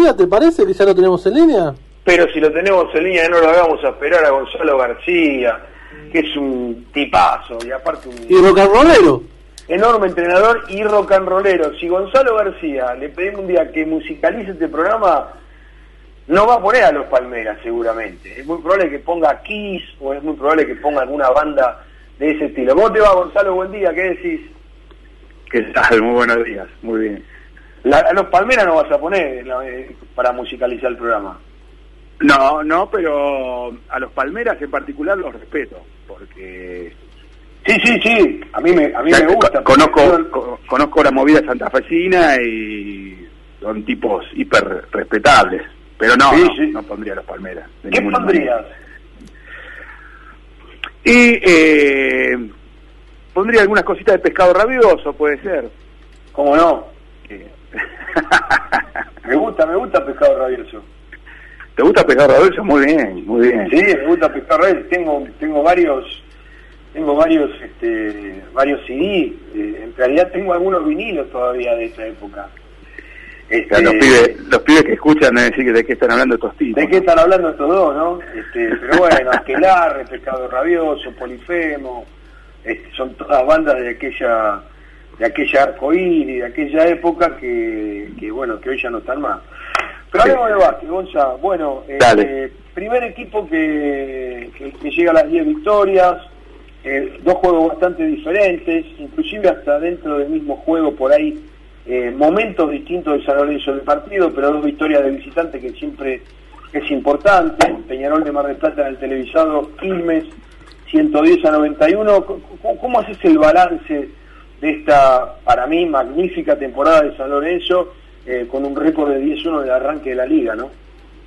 García, ¿te parece que ya lo tenemos en línea? Pero si lo tenemos en línea, no lo hagamos a esperar a Gonzalo García, que es un tipazo, y aparte Y rock and rollero. enorme entrenador y rock and rollero. Si Gonzalo García le pedimos un día que musicalice este programa, no va a poner a Los Palmeras seguramente. Es muy probable que ponga Kiss, o es muy probable que ponga alguna banda de ese estilo. ¿Cómo te va, Gonzalo? Buen día, ¿qué decís? ¿Qué tal? Muy buenos días, muy bien. A Los Palmeras no vas a poner para musicalizar el programa. No, pero a los Palmeras en particular los respeto, porque... Sí, a mí me gusta. Conozco la movida santafesina y son tipos hiper respetables, pero no pondría a los Palmeras. ¿Qué pondrías? Y pondría algunas cositas de Pescado Rabioso, puede ser. ¿Cómo no? Me gusta Pescado Rabioso. ¿Te gusta Pescado Rabioso? Muy bien, muy bien. Sí, me gusta Pescado Rabioso. Tengo varios CD. En realidad tengo algunos vinilos todavía de esa época. O sea, los pibes que escuchan deben decir de qué están hablando estos tipos. ¿De qué están hablando estos dos, no? Pero bueno, Aquelarre, Pescado Rabioso, Polifemo, son todas bandas de aquella arcoíris, de aquella época que hoy ya no están más. Pero hablemos de básquet, Gonza. Bueno, primer equipo que llega a las 10 victorias, dos juegos bastante diferentes, inclusive hasta dentro del mismo juego por ahí, momentos distintos de San Lorenzo del partido, pero dos victorias de visitante que siempre es importante. Peñarol de Mar del Plata en el televisado, Quilmes 110-91. ¿Cómo haces el balance de esta, para mí, magnífica temporada de San Lorenzo, con un récord de 10-1 del arranque de la liga, ¿no?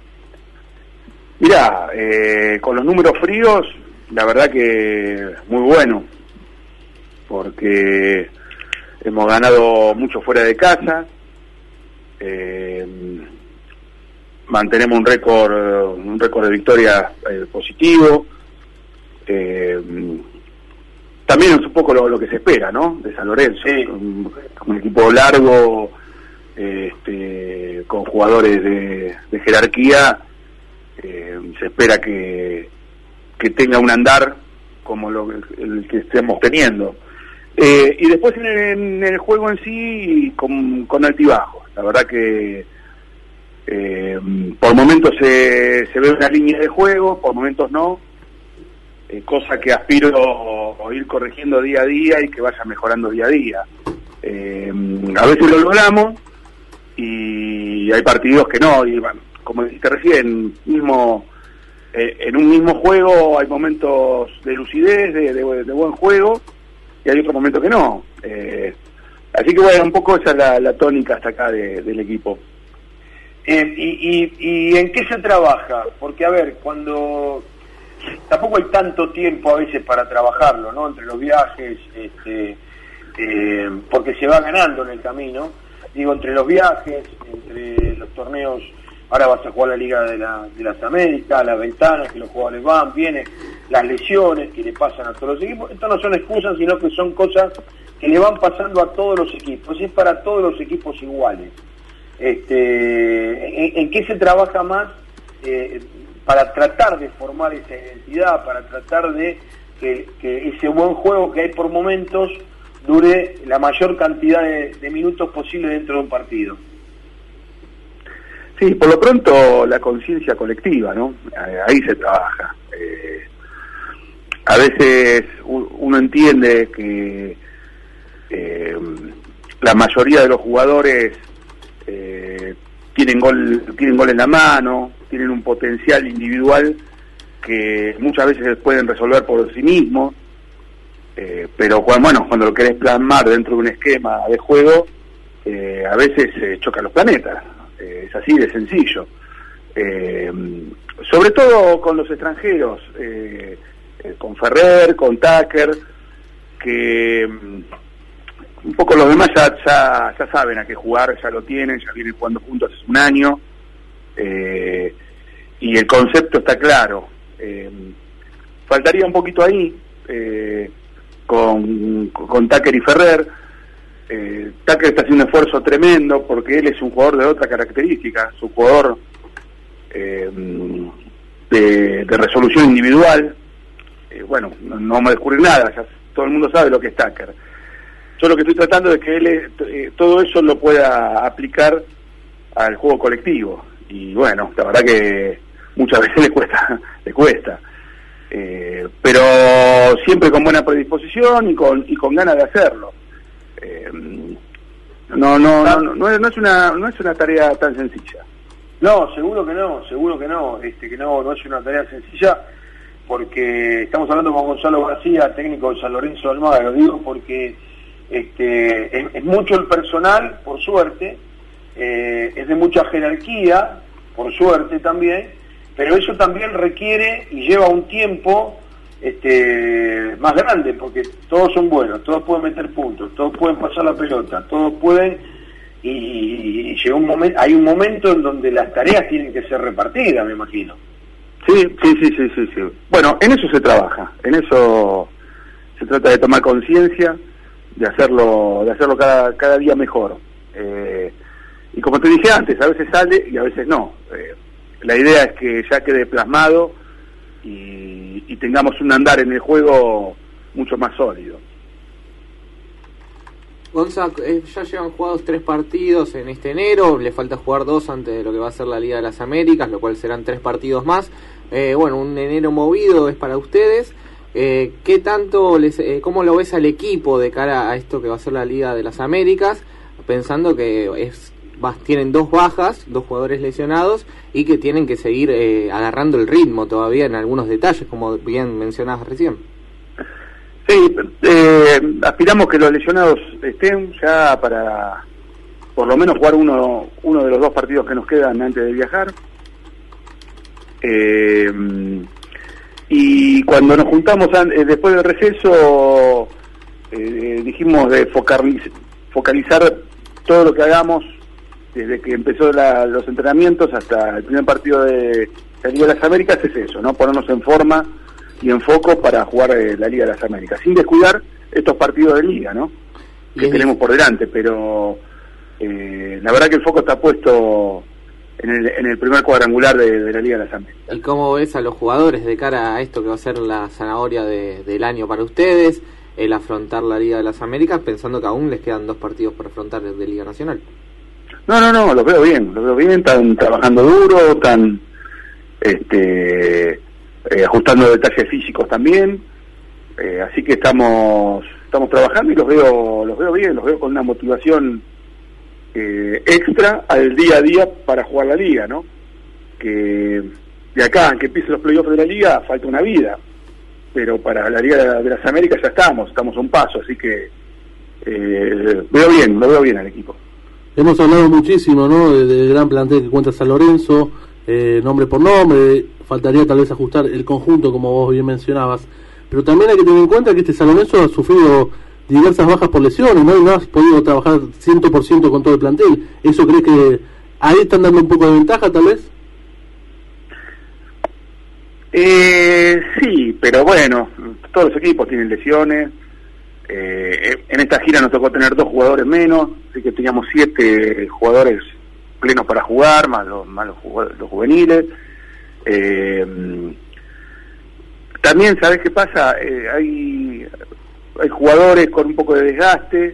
Mirá, con los números fríos, la verdad que muy bueno, porque hemos ganado mucho fuera de casa, mantenemos un récord de victorias positivo, también es un poco lo que se espera, ¿no? De San Lorenzo, sí. un equipo largo, con jugadores de jerarquía, se espera que tenga un andar como el que estemos teniendo. Y después en el juego en sí, con altibajos. La verdad que por momentos se ve una línea de juego, por momentos no, cosa que aspiro a ir corrigiendo día a día y que vaya mejorando día a día. A veces lo logramos y hay partidos que no, y bueno, como dijiste recién, en un mismo juego hay momentos de lucidez, de buen juego, y hay otros momentos que no. Así que bueno, un poco esa es la tónica hasta acá del equipo. ¿Y en qué se trabaja? Porque, a ver, cuando tampoco hay tanto tiempo a veces para trabajarlo, ¿no? Entre los viajes, porque se va ganando en el camino. Digo, entre los viajes, entre los torneos, ahora vas a jugar la Liga de las Américas, las ventanas, que los jugadores van, vienen, las lesiones que le pasan a todos los equipos. Esto no son excusas, sino que son cosas que le van pasando a todos los equipos. Es para todos los equipos iguales. ¿En qué se trabaja más para tratar de formar esa identidad, para tratar de que ese buen juego que hay por momentos dure la mayor cantidad de minutos posible dentro de un partido? Sí, por lo pronto la conciencia colectiva, ¿no? Ahí se trabaja. A veces uno entiende que la mayoría de los jugadores tienen gol en la mano, tienen un potencial individual que muchas veces pueden resolver por sí mismos, pero cuando lo querés plasmar dentro de un esquema de juego, a veces chocan los planetas. Es así de sencillo. Sobre todo con los extranjeros, con Ferrer, con Tucker, que un poco los demás ya saben a qué jugar, ya lo tienen, ya vienen jugando juntos hace un año, y el concepto está claro. Faltaría un poquito ahí con Tucker y Ferrer. Tucker está haciendo un esfuerzo tremendo porque él es un jugador de otra característica, es un jugador de resolución individual. Bueno, no vamos a descubrir nada, ya todo el mundo sabe lo que es Tucker. Yo lo que estoy tratando es que él todo eso lo pueda aplicar al juego colectivo, y bueno, la verdad que muchas veces le cuesta. Pero siempre con buena predisposición y con ganas de hacerlo. No es una tarea tan sencilla. No, seguro que no, que no es una tarea sencilla, porque estamos hablando con Gonzalo García, técnico de San Lorenzo de Almagro, digo porque es mucho el personal, por suerte, es de mucha jerarquía, por suerte también, pero eso también requiere y lleva un tiempo más grande, porque todos son buenos, todos pueden meter puntos, todos pueden pasar la pelota, todos pueden, y llega un momento, hay un momento en donde las tareas tienen que ser repartidas, me imagino. Sí. Bueno, en eso se trabaja, en eso se trata de tomar conciencia, de hacerlo cada día mejor. Y como te dije antes, a veces sale y a veces no. La idea es que ya quede plasmado y tengamos un andar en el juego mucho más sólido. Gonza, ya llevan jugados 3 partidos en este enero, le falta jugar 2 antes de lo que va a ser la Liga de las Américas, lo cual serán 3 partidos más. Bueno, un enero movido es para ustedes. ¿Qué tanto cómo lo ves al equipo de cara a esto que va a ser la Liga de las Américas, pensando que tienen 2 bajas, 2 jugadores lesionados y que tienen que seguir agarrando el ritmo todavía en algunos detalles, como bien mencionabas recién? Sí, aspiramos que los lesionados estén ya para por lo menos jugar uno de los 2 partidos que nos quedan antes de viajar. Y cuando nos juntamos después del receso, dijimos de focalizar todo lo que hagamos desde que empezó los entrenamientos hasta el primer partido de la Liga de las Américas, es eso, ¿no? Ponernos en forma y en foco para jugar la Liga de las Américas, sin descuidar estos partidos de Liga, ¿no? Que tenemos por delante, pero la verdad que el foco está puesto en el primer cuadrangular de la Liga de las Américas. ¿Y cómo ves a los jugadores de cara a esto que va a ser la zanahoria del año para ustedes, el afrontar la Liga de las Américas, pensando que aún les quedan 2 partidos por afrontar de Liga Nacional? No, los veo bien, están trabajando duro, están ajustando detalles físicos también, así que estamos trabajando y los veo bien, los veo con una motivación extra al día a día para jugar la Liga, ¿no? Que de acá, que empiecen los playoffs de la Liga, falta una vida, pero para la Liga de las Américas ya estamos a un paso, así que lo veo bien al equipo. Hemos hablado muchísimo, ¿no?, del gran plantel que cuenta San Lorenzo, nombre por nombre, faltaría tal vez ajustar el conjunto, como vos bien mencionabas, pero también hay que tener en cuenta que San Lorenzo ha sufrido diversas bajas por lesiones, ¿no? Y no has podido trabajar 100% con todo el plantel. ¿Eso crees que ahí están dando un poco de ventaja, tal vez? Sí, pero bueno, todos los equipos tienen lesiones. En esta gira nos tocó tener 2 jugadores menos, así que teníamos 7 jugadores plenos para jugar, más los juveniles. También, ¿sabes qué pasa? Hay jugadores con un poco de desgaste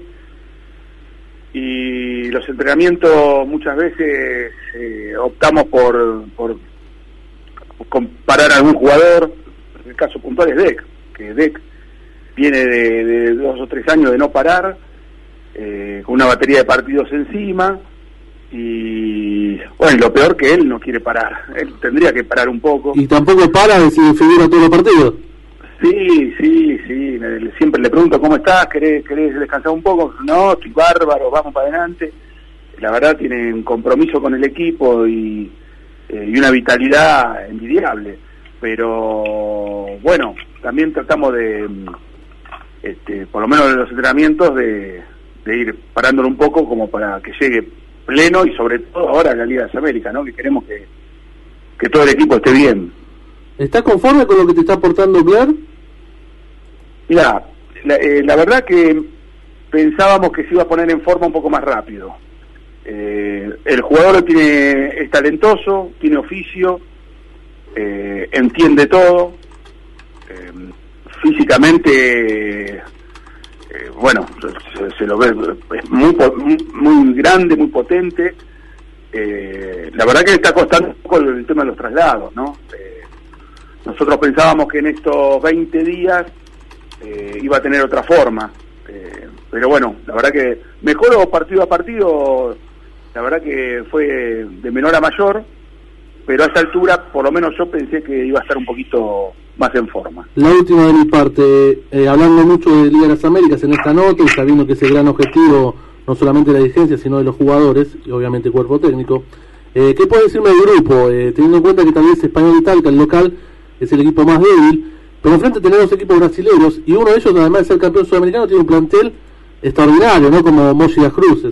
y los entrenamientos muchas veces optamos por comparar a algún jugador. El caso puntual es Deck, que Deck viene de 2 o 3 años de no parar, con una batería de partidos encima, y bueno, lo peor que él no quiere parar, él tendría que parar un poco. Y tampoco para si figura todos los partidos. Sí, siempre le pregunto ¿cómo estás? ¿Querés descansar un poco? No, estoy bárbaro, vamos para adelante. La verdad tiene un compromiso con el equipo y una vitalidad envidiable, pero bueno, también tratamos de por lo menos en los entrenamientos de ir parándolo un poco como para que llegue pleno, y sobre todo ahora en la Liga de las Américas, ¿no? Que queremos que todo el equipo esté bien. ¿Estás conforme con lo que te está aportando Blair? Mira, la verdad que pensábamos que se iba a poner en forma un poco más rápido. El jugador es talentoso, tiene oficio, entiende todo, físicamente, bueno, se lo ve, es muy grande, muy potente. La verdad que le está costando un poco el tema de los traslados, ¿no? Nosotros pensábamos que en estos 20 días iba a tener otra forma, pero bueno, la verdad que mejoró partido a partido. La verdad que fue de menor a mayor, pero a esta altura por lo menos yo pensé que iba a estar un poquito más en forma. La última de mi parte, hablando mucho de Liga de las Américas en esta nota y sabiendo que es el gran objetivo no solamente de la dirigencia sino de los jugadores y obviamente el cuerpo técnico, ¿qué puede decirme del grupo? Teniendo en cuenta que tal vez Español y Talca, el local, es el equipo más débil, pero enfrente tener dos equipos brasileños y uno de ellos, además de ser campeón sudamericano, tiene un plantel extraordinario, ¿no? Como Mogi Las Cruces.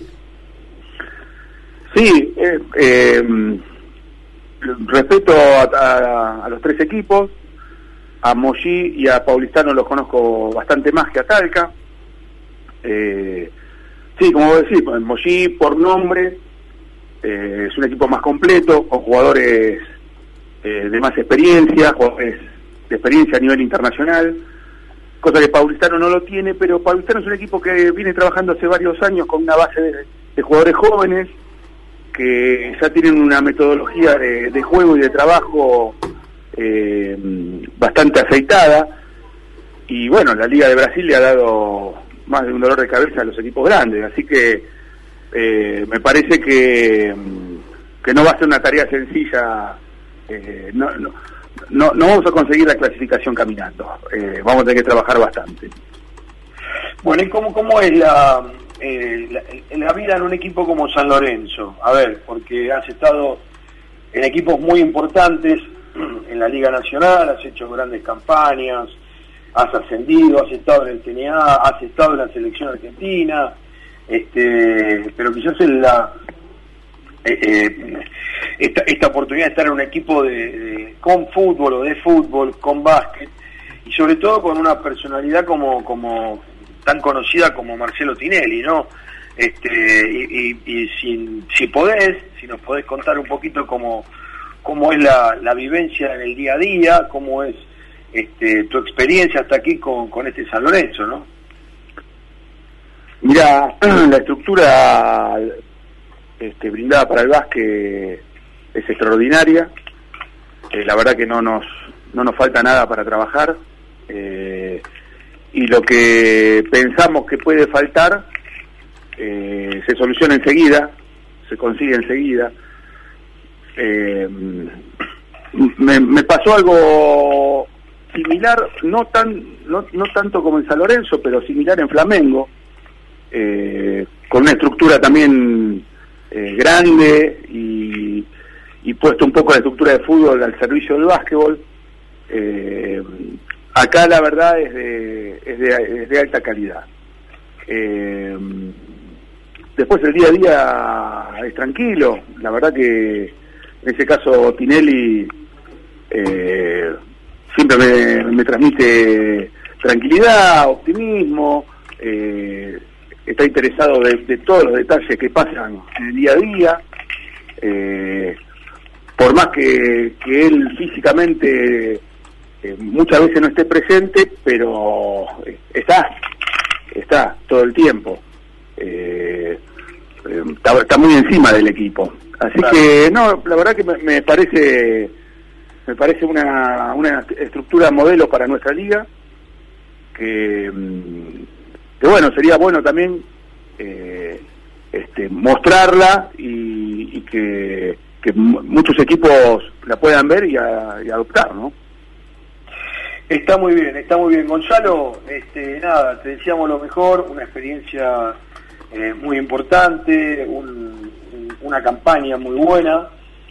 Sí, respeto a los tres equipos. A Mogi y a Paulistano los conozco bastante más que a Talca. Sí, como vos decís, Mogi por nombre es un equipo más completo, con jugadores de más experiencia, jugadores de experiencia a nivel internacional, cosa que Paulistano no lo tiene, pero Paulistano es un equipo que viene trabajando hace varios años con una base de jugadores jóvenes, que ya tienen una metodología de juego y de trabajo bastante aceitada, y bueno, la Liga de Brasil le ha dado más de un dolor de cabeza a los equipos grandes, así que me parece que no va a ser una tarea sencilla. No vamos a conseguir la clasificación caminando, vamos a tener que trabajar bastante. Bueno, ¿y cómo es la vida en un equipo como San Lorenzo? A ver, porque has estado en equipos muy importantes en la Liga Nacional, has hecho grandes campañas, has ascendido, has estado en el TNA, has estado en la selección argentina, pero quizás esta oportunidad de estar en un equipo con fútbol o de fútbol, con básquet, y sobre todo con una personalidad como tan conocida como Marcelo Tinelli, ¿no? Y si nos podés contar un poquito cómo es la vivencia en el día a día, cómo es tu experiencia hasta aquí con este San Lorenzo, ¿no? Mira, la estructura brindada para el básquet es extraordinaria. La verdad que no nos falta nada para trabajar, y lo que pensamos que puede faltar se soluciona enseguida, se consigue enseguida. Me pasó algo similar, no tanto como en San Lorenzo, pero similar en Flamengo, con una estructura también grande y puesto un poco la estructura de fútbol al servicio del básquetbol. Acá la verdad es de alta calidad. Después el día a día es tranquilo, la verdad que en ese caso Tinelli siempre me transmite tranquilidad, optimismo, está interesado de todos los detalles que pasan en el día a día, por más que él físicamente muchas veces no esté presente, pero está todo el tiempo, está muy encima del equipo, así claro. Que no, la verdad que me parece una estructura modelo para nuestra liga, que bueno, sería bueno también mostrarla y que muchos equipos la puedan ver y adoptar, ¿no? Está muy bien, Gonzalo. Nada, te deseamos lo mejor, una experiencia muy importante, una campaña muy buena,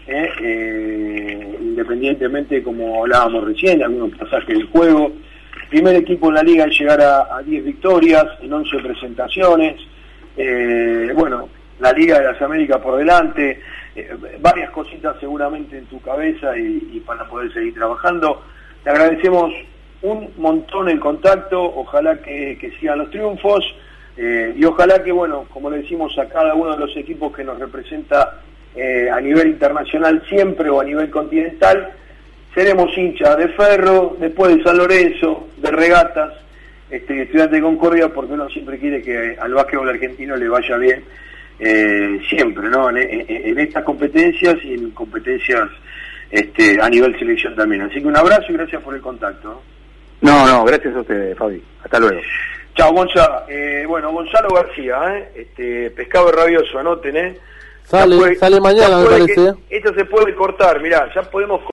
independientemente, como hablábamos recién, de algunos pasajes del juego. Primer equipo en la liga en llegar a 10 victorias en 11 presentaciones. Bueno, la Liga de las Américas por delante, varias cositas seguramente en tu cabeza y para poder seguir trabajando. Te agradecemos un montón el contacto, ojalá que sigan los triunfos. Y ojalá que, bueno, como le decimos a cada uno de los equipos que nos representa a nivel internacional siempre o a nivel continental, seremos hinchas de Ferro, después de San Lorenzo, de Regatas, Estudiantes de Concordia, porque uno siempre quiere que al básquetbol argentino le vaya bien, siempre, ¿no? En estas competencias y en competencias a nivel selección también. Así que un abrazo y gracias por el contacto. No, gracias a ustedes, Fabi. Hasta luego. Chao, Gonzalo. Bueno, Gonzalo García, Pescado Rabioso, anoten, Sale mañana, me parece. Esto se puede cortar, mirá, ya podemos